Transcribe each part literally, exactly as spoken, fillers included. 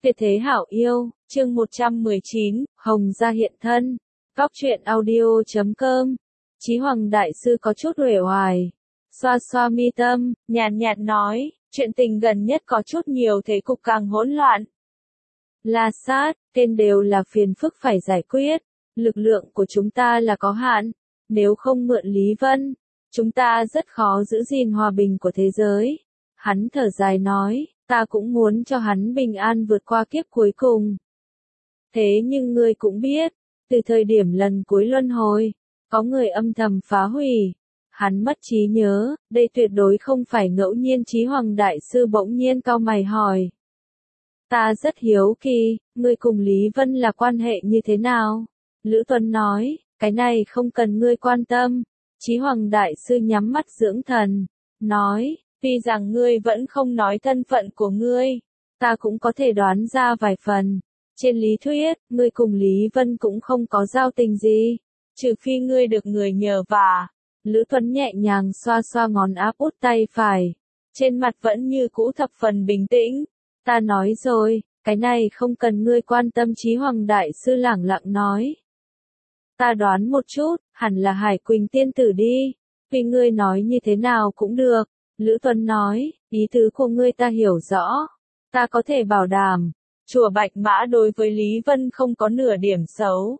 Tuyệt thế hảo yêu, chương một trăm mười chín, Hồng gia hiện thân. Góc truyện audio chấm com. Chí Hoàng đại sư có chút uể oải, xoa xoa mi tâm, nhàn nhạt nói, chuyện tình gần nhất có chút nhiều thế cục càng hỗn loạn. La Sát, tên đều là phiền phức phải giải quyết, lực lượng của chúng ta là có hạn, nếu không mượn Lý Vân, chúng ta rất khó giữ gìn hòa bình của thế giới. Hắn thở dài nói, ta cũng muốn cho hắn bình an vượt qua kiếp cuối cùng. Thế nhưng ngươi cũng biết, từ thời điểm lần cuối luân hồi, có người âm thầm phá hủy. Hắn mất trí nhớ, đây tuyệt đối không phải ngẫu nhiên. Chí Hoàng đại sư bỗng nhiên cau mày hỏi. Ta rất hiếu kỳ, ngươi cùng Lý Vân là quan hệ như thế nào? Lữ Tuấn nói, cái này không cần ngươi quan tâm. Chí Hoàng đại sư nhắm mắt dưỡng thần, nói, tuy rằng ngươi vẫn không nói thân phận của ngươi, ta cũng có thể đoán ra vài phần. Trên lý thuyết, ngươi cùng Lý Vân cũng không có giao tình gì, trừ phi ngươi được người nhờ vả. Lữ Tuấn nhẹ nhàng xoa xoa ngón áp út tay phải, trên mặt vẫn như cũ thập phần bình tĩnh. Ta nói rồi, cái này không cần ngươi quan tâm. Chí Hoàng đại sư lẳng lặng nói. Ta đoán một chút, hẳn là Hải Quỳnh tiên tử đi, vì ngươi nói như thế nào cũng được. Lữ Tuấn nói, ý tứ của ngươi ta hiểu rõ, ta có thể bảo đảm, chùa Bạch Mã đối với Lý Vân không có nửa điểm xấu.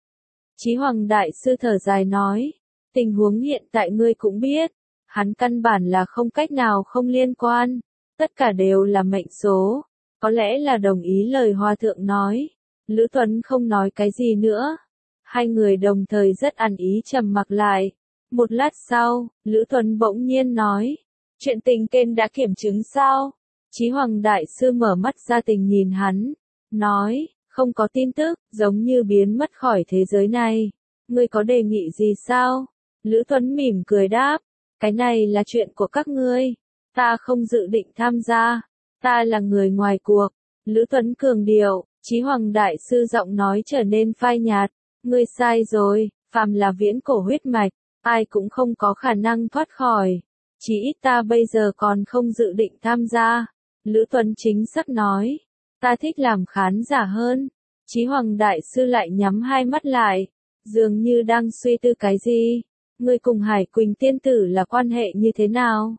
Chí Hoàng đại sư thở dài nói, tình huống hiện tại ngươi cũng biết, hắn căn bản là không cách nào không liên quan, tất cả đều là mệnh số, có lẽ là đồng ý lời Hòa thượng nói. Lữ Tuấn không nói cái gì nữa, hai người đồng thời rất ăn ý trầm mặc lại. Một lát sau, Lữ Tuấn bỗng nhiên nói, chuyện tình kênh đã kiểm chứng sao? Chí Hoàng đại sư mở mắt ra tình nhìn hắn, nói, không có tin tức, giống như biến mất khỏi thế giới này. Ngươi có đề nghị gì sao? Lữ Tuấn mỉm cười đáp, cái này là chuyện của các ngươi, ta không dự định tham gia, ta là người ngoài cuộc. Lữ Tuấn cường điệu, Chí Hoàng đại sư giọng nói trở nên phai nhạt, ngươi sai rồi, phàm là viễn cổ huyết mạch, ai cũng không có khả năng thoát khỏi. Chỉ ít ta bây giờ còn không dự định tham gia. Lữ Tuấn chính xác nói, ta thích làm khán giả hơn. Chí Hoàng đại sư lại nhắm hai mắt lại, dường như đang suy tư cái gì. Ngươi cùng Hải Quỳnh tiên tử là quan hệ như thế nào?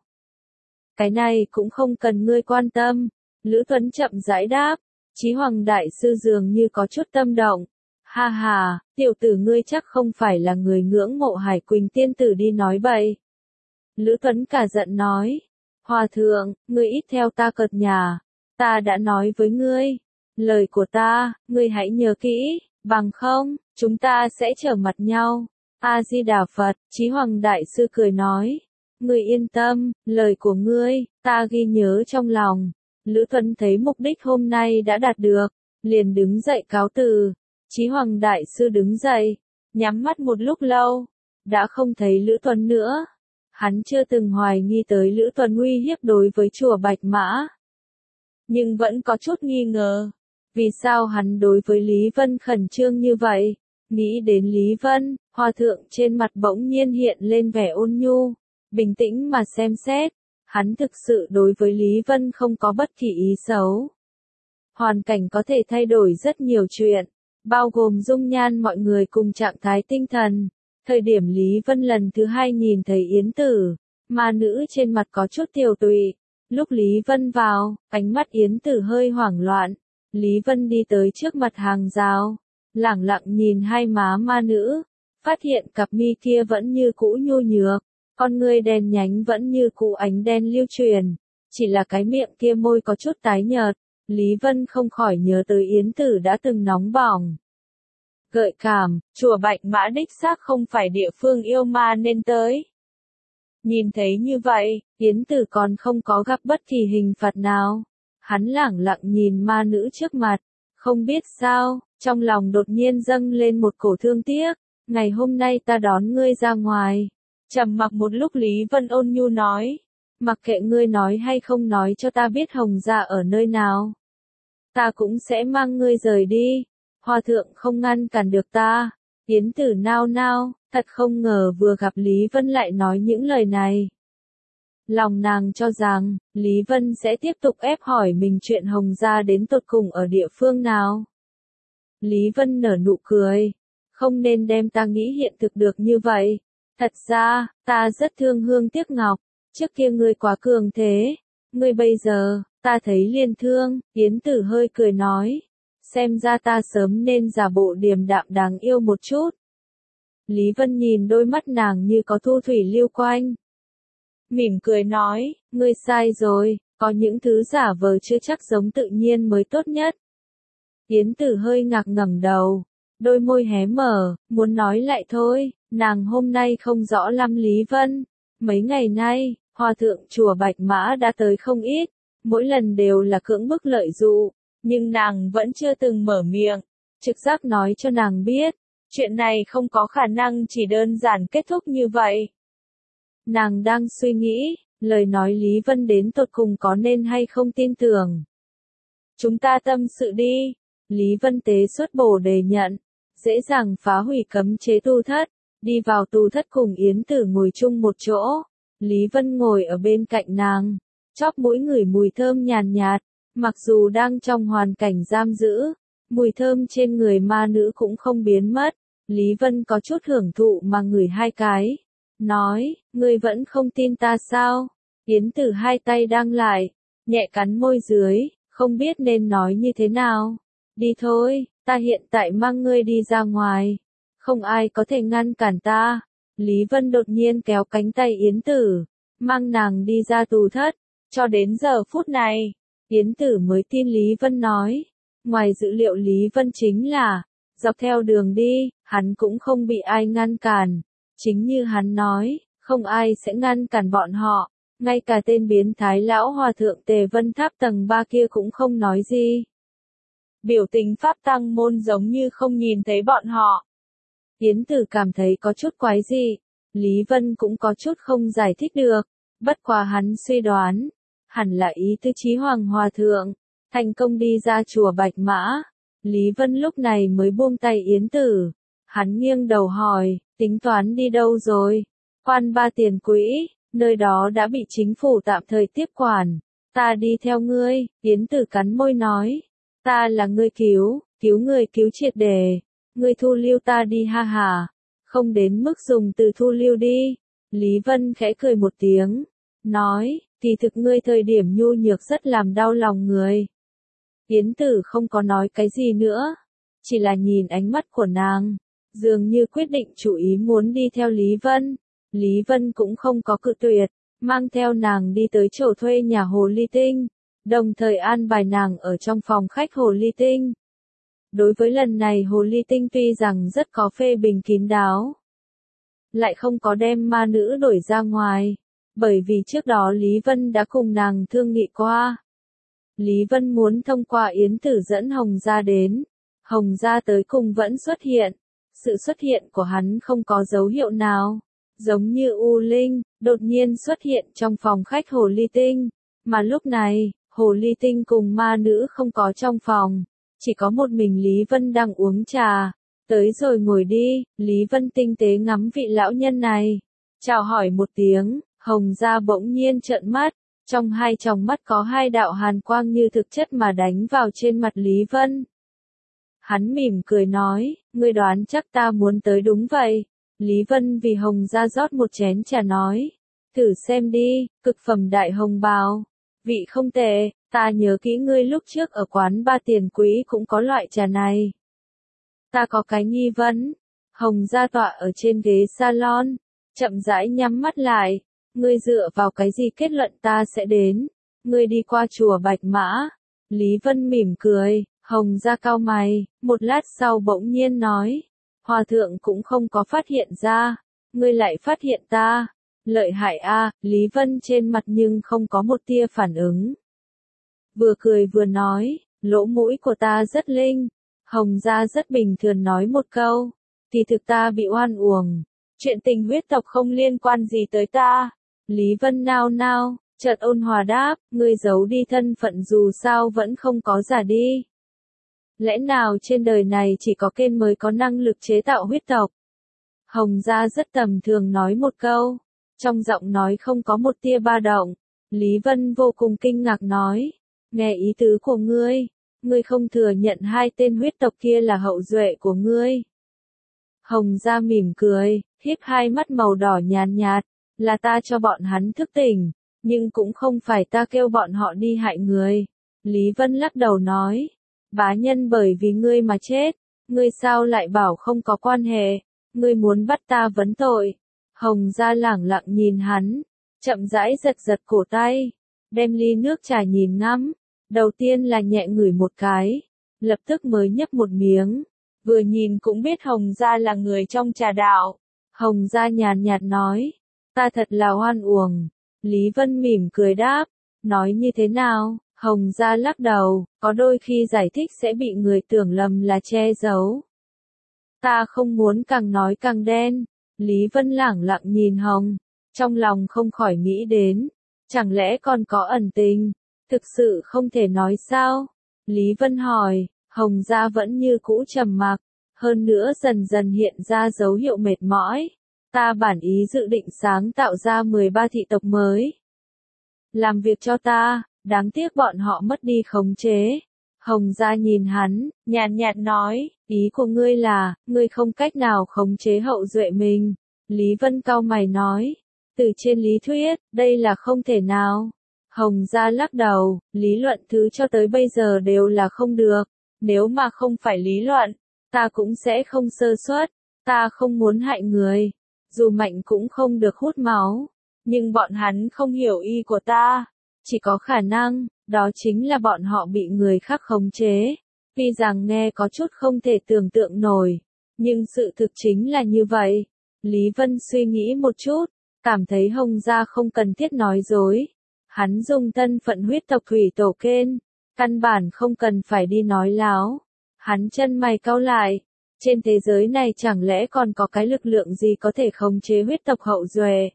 Cái này cũng không cần ngươi quan tâm. Lữ Tuấn chậm rãi đáp. Chí Hoàng đại sư dường như có chút tâm động. Ha ha, tiểu tử ngươi chắc không phải là người ngưỡng mộ Hải Quỳnh tiên tử đi nói bậy. Lữ Tuấn cả giận nói, Hòa thượng, ngươi ít theo ta cợt nhả, ta đã nói với ngươi, lời của ta, ngươi hãy nhớ kỹ, bằng không, chúng ta sẽ trở mặt nhau. A-di-đà Phật. Chí Hoàng đại sư cười nói, ngươi yên tâm, lời của ngươi, ta ghi nhớ trong lòng. Lữ Tuấn thấy mục đích hôm nay đã đạt được, liền đứng dậy cáo từ. Chí Hoàng đại sư đứng dậy, nhắm mắt một lúc lâu, đã không thấy Lữ Tuấn nữa. Hắn chưa từng hoài nghi tới Lữ Tuấn uy hiếp đối với chùa Bạch Mã, nhưng vẫn có chút nghi ngờ, vì sao hắn đối với Lý Vân khẩn trương như vậy. Nghĩ đến Lý Vân, Hòa thượng trên mặt bỗng nhiên hiện lên vẻ ôn nhu, bình tĩnh mà xem xét, hắn thực sự đối với Lý Vân không có bất kỳ ý xấu. Hoàn cảnh có thể thay đổi rất nhiều chuyện, bao gồm dung nhan mọi người cùng trạng thái tinh thần. Thời điểm Lý Vân lần thứ hai nhìn thấy Yến Tử, ma nữ trên mặt có chút tiều tụy. Lúc Lý Vân vào, ánh mắt Yến Tử hơi hoảng loạn. Lý Vân đi tới trước mặt hàng rào, lẳng lặng nhìn hai má ma nữ, phát hiện cặp mi kia vẫn như cũ nhu nhược, con ngươi đen nhánh vẫn như cũ ánh đen lưu truyền, chỉ là cái miệng kia môi có chút tái nhợt. Lý Vân không khỏi nhớ tới Yến Tử đã từng nóng bỏng, gợi cảm, chùa Bạch Mã đích xác không phải địa phương yêu ma nên tới. Nhìn thấy như vậy, Yến Tử còn không có gặp bất kỳ hình phạt nào. Hắn lẳng lặng nhìn ma nữ trước mặt, không biết sao, trong lòng đột nhiên dâng lên một cổ thương tiếc. Ngày hôm nay ta đón ngươi ra ngoài. Trầm mặc một lúc Lý Vân ôn nhu nói, mặc kệ ngươi nói hay không nói cho ta biết Hồng gia ở nơi nào, ta cũng sẽ mang ngươi rời đi. Hòa thượng không ngăn cản được ta. Yến Tử nao nao, thật không ngờ vừa gặp Lý Vân lại nói những lời này. Lòng nàng cho rằng, Lý Vân sẽ tiếp tục ép hỏi mình chuyện Hồng gia đến tột cùng ở địa phương nào. Lý Vân nở nụ cười. Không nên đem ta nghĩ hiện thực được như vậy. Thật ra, ta rất thương Hương Tiếc Ngọc. Trước kia ngươi quá cường thế. Ngươi bây giờ, ta thấy liên thương. Yến Tử hơi cười nói. Xem ra ta sớm nên giả bộ điềm đạm đáng yêu một chút. Lý Vân nhìn đôi mắt nàng như có thu thủy lưu quanh. Mỉm cười nói, ngươi sai rồi, có những thứ giả vờ chưa chắc giống tự nhiên mới tốt nhất. Yến Tử hơi ngạc ngẩng đầu, đôi môi hé mở, muốn nói lại thôi, nàng hôm nay không rõ lắm Lý Vân. Mấy ngày nay, Hòa thượng chùa Bạch Mã đã tới không ít, mỗi lần đều là cưỡng bức lợi dụ, nhưng nàng vẫn chưa từng mở miệng. Trực giác nói cho nàng biết, chuyện này không có khả năng chỉ đơn giản kết thúc như vậy. Nàng đang suy nghĩ, lời nói Lý Vân đến tột cùng có nên hay không tin tưởng. Chúng ta tâm sự đi. Lý Vân tế xuất bổ đề nhận, dễ dàng phá hủy cấm chế tu thất, đi vào tu thất cùng Yến Tử ngồi chung một chỗ. Lý Vân ngồi ở bên cạnh nàng, chóp mũi ngửi mùi thơm nhàn nhạt, mặc dù đang trong hoàn cảnh giam giữ, mùi thơm trên người ma nữ cũng không biến mất. Lý Vân có chút hưởng thụ mà ngửi hai cái, nói, ngươi vẫn không tin ta sao? Yến Tử hai tay đang lại, nhẹ cắn môi dưới, không biết nên nói như thế nào. Đi thôi, ta hiện tại mang ngươi đi ra ngoài, không ai có thể ngăn cản ta. Lý Vân đột nhiên kéo cánh tay Yến Tử, mang nàng đi ra tù thất. Cho đến giờ phút này, Yến Tử mới tin Lý Vân nói. Ngoài dự liệu Lý Vân chính là, dọc theo đường đi, hắn cũng không bị ai ngăn cản. Chính như hắn nói, không ai sẽ ngăn cản bọn họ, ngay cả tên biến thái lão hòa thượng Tề Vân Tháp tầng ba kia cũng không nói gì. Biểu tình Pháp Tăng Môn giống như không nhìn thấy bọn họ. Yến Tử cảm thấy có chút quái dị, Lý Vân cũng có chút không giải thích được, bất quá hắn suy đoán, hẳn là ý tứ Chí Hoàng Hòa Thượng, thành công đi ra chùa Bạch Mã. Lý Vân lúc này mới buông tay Yến Tử, hắn nghiêng đầu hỏi, tính toán đi đâu rồi? Quan Ba Tiền Quỹ, nơi đó đã bị chính phủ tạm thời tiếp quản, ta đi theo ngươi. Yến Tử cắn môi nói, ta là ngươi cứu, cứu người cứu triệt để, ngươi thu lưu ta đi ha hà, không đến mức dùng từ thu lưu đi. Lý Vân khẽ cười một tiếng, nói, kỳ thực ngươi thời điểm nhu nhược rất làm đau lòng người. Yến Tử không có nói cái gì nữa, chỉ là nhìn ánh mắt của nàng, dường như quyết định chủ ý muốn đi theo Lý Vân. Lý Vân cũng không có cự tuyệt, mang theo nàng đi tới chỗ thuê nhà Hồ Ly Tinh, đồng thời an bài nàng ở trong phòng khách Hồ Ly Tinh. Đối với lần này Hồ Ly Tinh tuy rằng rất có phê bình kín đáo, lại không có đem ma nữ đổi ra ngoài, bởi vì trước đó Lý Vân đã cùng nàng thương nghị qua. Lý Vân muốn thông qua Yến Tử dẫn Hồng gia đến, Hồng gia tới cùng vẫn xuất hiện, sự xuất hiện của hắn không có dấu hiệu nào, giống như U Linh, đột nhiên xuất hiện trong phòng khách Hồ Ly Tinh, mà lúc này, Hồ Ly Tinh cùng ma nữ không có trong phòng, chỉ có một mình Lý Vân đang uống trà. Tới rồi ngồi đi, Lý Vân tinh tế ngắm vị lão nhân này, chào hỏi một tiếng, Hồng gia bỗng nhiên trợn mắt, trong hai tròng mắt có hai đạo hàn quang như thực chất mà đánh vào trên mặt Lý Vân. Hắn mỉm cười nói, ngươi đoán chắc ta muốn tới đúng vậy. Lý Vân vì Hồng gia rót một chén trà nói, thử xem đi, cực phẩm đại hồng bào, vị không tệ, ta nhớ kỹ ngươi lúc trước ở quán Ba Tiền Quý cũng có loại trà này. Ta có cái nghi vấn. Hồng gia tọa ở trên ghế salon, chậm rãi nhắm mắt lại, ngươi dựa vào cái gì kết luận ta sẽ đến? Ngươi đi qua chùa Bạch Mã. Lý Vân mỉm cười, Hồng gia cau mày, một lát sau bỗng nhiên nói, Hòa thượng cũng không có phát hiện ra, ngươi lại phát hiện ta. Lợi hại a. Lý Vân trên mặt nhưng không có một tia phản ứng. Vừa cười vừa nói, lỗ mũi của ta rất linh. Hồng gia rất bình thường nói một câu, kỳ thực ta bị oan uổng, chuyện tình huyết tộc không liên quan gì tới ta. Lý Vân nao nao, chợt ôn hòa đáp, ngươi giấu đi thân phận dù sao vẫn không có giả đi. Lẽ nào trên đời này chỉ có Kên mới có năng lực chế tạo huyết tộc? Hồng gia rất tầm thường nói một câu, Trong giọng nói không có một tia ba động. Lý Vân vô cùng kinh ngạc nói. Nghe ý tứ của ngươi. Ngươi không thừa nhận hai tên huyết tộc kia là hậu duệ của ngươi. Hồng Gia mỉm cười, híp hai mắt màu đỏ nhàn nhạt, là ta cho bọn hắn thức tỉnh, nhưng cũng không phải ta kêu bọn họ đi hại người. Lý Vân lắc đầu nói, bá nhân bởi vì ngươi mà chết, ngươi sao lại bảo không có quan hệ, ngươi muốn bắt ta vấn tội. Hồng Gia lẳng lặng nhìn hắn, chậm rãi giật giật cổ tay, đem ly nước trà nhìn ngắm, đầu tiên là nhẹ ngửi một cái, lập tức mới nhấp một miếng. Vừa nhìn cũng biết Hồng Gia là người trong trà đạo. Hồng Gia nhàn nhạt nói, ta thật là hoan uổng. Lý Vân mỉm cười đáp, nói như thế nào? Hồng Gia lắc đầu, có đôi khi giải thích sẽ bị người tưởng lầm là che giấu. Ta không muốn càng nói càng đen. Lý Vân lẳng lặng nhìn Hồng, trong lòng không khỏi nghĩ đến, chẳng lẽ còn có ẩn tình, thực sự không thể nói sao? Lý Vân hỏi. Hồng Gia vẫn như cũ trầm mặc, hơn nữa dần dần hiện ra dấu hiệu mệt mỏi. Ta bản ý dự định sáng tạo ra mười ba thị tộc mới. Làm việc cho ta, đáng tiếc bọn họ mất đi khống chế. Hồng Gia nhìn hắn, nhàn nhạt nói, ý của ngươi là, ngươi không cách nào khống chế hậu duệ mình. Lý Vân cau mày nói, từ trên lý thuyết, đây là không thể nào. Hồng Gia lắc đầu, lý luận thứ cho tới bây giờ đều là không được. Nếu mà không phải lý luận, ta cũng sẽ không sơ suất, ta không muốn hại người, dù mạnh cũng không được hút máu, nhưng bọn hắn không hiểu ý của ta, chỉ có khả năng, đó chính là bọn họ bị người khác khống chế, tuy rằng nghe có chút không thể tưởng tượng nổi, nhưng sự thực chính là như vậy. Lý Vân suy nghĩ một chút, cảm thấy Hồng Gia không cần thiết nói dối, hắn dùng thân phận huyết tộc thủy tổ kên. Căn bản không cần phải đi nói láo. Hắn chân mày cau lại. Trên thế giới này chẳng lẽ còn có cái lực lượng gì có thể khống chế huyết tộc hậu duệ?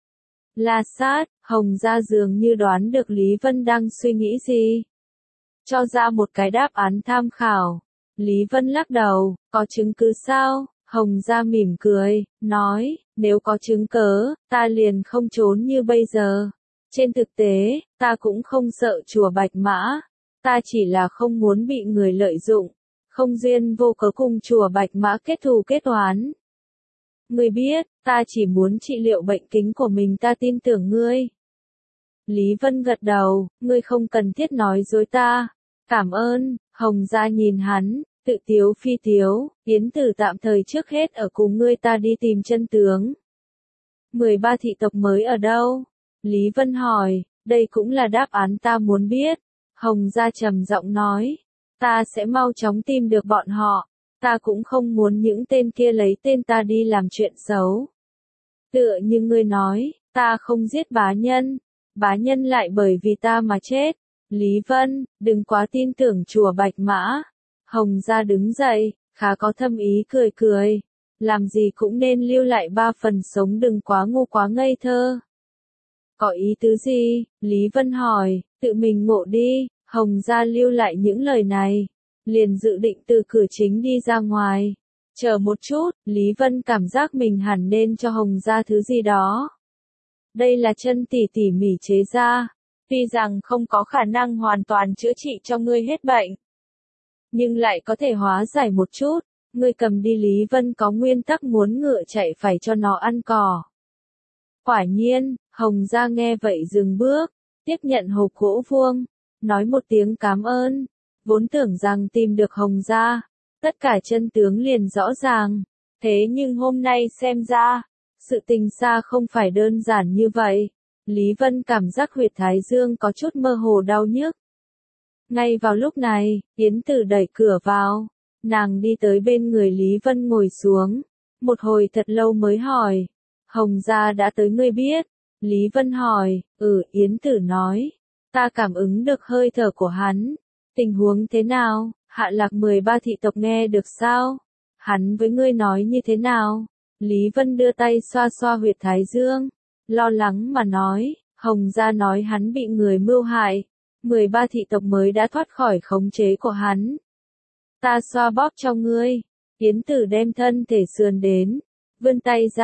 La Sát, Hồng Gia dường như đoán được Lý Vân đang suy nghĩ gì. Cho ra một cái đáp án tham khảo. Lý Vân lắc đầu, có chứng cứ sao? Hồng Gia mỉm cười, nói, nếu có chứng cớ, ta liền không trốn như bây giờ. Trên thực tế, ta cũng không sợ chùa Bạch Mã. Ta chỉ là không muốn bị người lợi dụng, không duyên vô cớ cùng chùa Bạch Mã kết thù kết oán. Ngươi biết, ta chỉ muốn trị liệu bệnh kính của mình, ta tin tưởng ngươi. Lý Vân gật đầu, ngươi không cần thiết nói dối ta. Cảm ơn. Hồng Gia nhìn hắn, tự tiếu phi tiếu, Yến Tử tạm thời trước hết ở cùng ngươi, ta đi tìm chân tướng. mười ba thị tộc mới ở đâu? Lý Vân hỏi, đây cũng là đáp án ta muốn biết. Hồng Gia trầm giọng nói, ta sẽ mau chóng tìm được bọn họ, ta cũng không muốn những tên kia lấy tên ta đi làm chuyện xấu. Tựa như ngươi nói, ta không giết bá nhân, bá nhân lại bởi vì ta mà chết. Lý Vân, đừng quá tin tưởng chùa Bạch Mã. Hồng Gia đứng dậy, khá có thâm ý cười cười, làm gì cũng nên lưu lại ba phần sống, đừng quá ngu quá ngây thơ. Có ý tứ gì? Lý Vân hỏi, tự mình ngộ đi. Hồng Gia lưu lại những lời này, liền dự định từ cửa chính đi ra ngoài. Chờ một chút, Lý Vân cảm giác mình hẳn nên cho Hồng Gia thứ gì đó. Đây là chân tỷ tỉ mỉ chế ra, tuy rằng không có khả năng hoàn toàn chữa trị cho ngươi hết bệnh, nhưng lại có thể hóa giải một chút. Ngươi cầm đi. Lý Vân có nguyên tắc muốn ngựa chạy phải cho nó ăn cỏ. Quả nhiên, Hồng Gia nghe vậy dừng bước, tiếp nhận hộp gỗ vuông, nói một tiếng cảm ơn. Vốn tưởng rằng tìm được Hồng Gia, tất cả chân tướng liền rõ ràng. Thế nhưng hôm nay xem ra, sự tình xa không phải đơn giản như vậy. Lý Vân cảm giác huyệt thái dương có chút mơ hồ đau nhức. Ngay vào lúc này, Yến Tử đẩy cửa vào. Nàng đi tới bên người Lý Vân ngồi xuống. Một hồi thật lâu mới hỏi, Hồng Gia đã tới, ngươi biết? Lý Vân hỏi, ừ. Yến Tử nói, ta cảm ứng được hơi thở của hắn. Tình huống thế nào? Hạ lạc mười ba thị tộc nghe được sao? Hắn với ngươi nói như thế nào? Lý Vân đưa tay xoa xoa huyệt thái dương, lo lắng mà nói, Hồng Gia nói hắn bị người mưu hại, mười ba thị tộc mới đã thoát khỏi khống chế của hắn. Ta xoa bóp cho ngươi. Yến Tử đem thân thể sườn đến, vươn tay ra,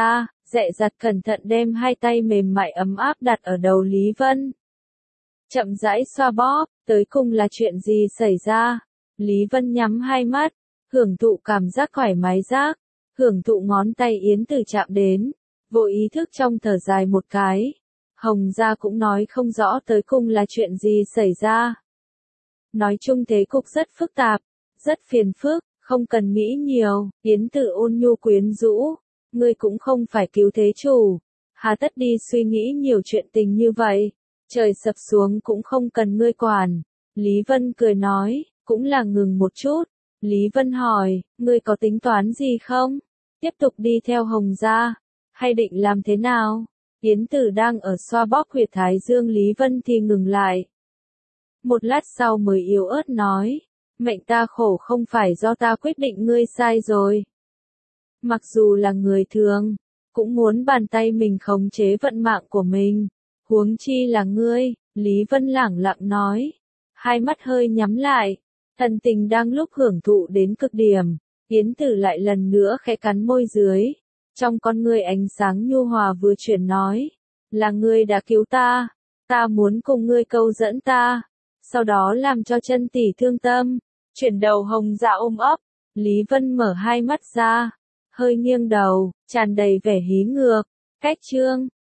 dè dặt cẩn thận đem hai tay mềm mại ấm áp đặt ở đầu Lý Vân. Chậm rãi xoa bóp, tới cùng là chuyện gì xảy ra? Lý Vân nhắm hai mắt, hưởng thụ cảm giác thoải mái giác, hưởng thụ ngón tay Yến Tử chạm đến, vô ý thức trong thở dài một cái. Hồng gia cũng nói không rõ tới cùng là chuyện gì xảy ra. Nói chung thế cục rất phức tạp, rất phiền phức, không cần nghĩ nhiều, Yến Tử ôn nhu quyến rũ, ngươi cũng không phải cứu thế chủ, hà tất đi suy nghĩ nhiều chuyện tình như vậy, trời sập xuống cũng không cần ngươi quản. Lý Vân cười nói, cũng là ngừng một chút. Lý Vân hỏi, ngươi có tính toán gì không? Tiếp tục đi theo Hồng gia, hay định làm thế nào? Yến Tử đang ở xoa bóp huyệt thái dương Lý Vân thì ngừng lại. Một lát sau mới yếu ớt nói, mệnh ta khổ không phải do ta quyết định, ngươi sai rồi. Mặc dù là người thường, cũng muốn bàn tay mình khống chế vận mạng của mình, huống chi là ngươi. Lý Vân lẳng lặng nói, hai mắt hơi nhắm lại, thần tình đang lúc hưởng thụ đến cực điểm. Yến Tử lại lần nữa khẽ cắn môi dưới, trong con ngươi ánh sáng nhu hòa vừa chuyển nói, là ngươi đã cứu ta, ta muốn cùng ngươi câu dẫn ta, sau đó làm cho chân tỷ thương tâm. Chuyển đầu Hồng dạ ôm ấp, Lý Vân mở hai mắt ra, hơi nghiêng đầu, tràn đầy vẻ hí ngược. Cách chương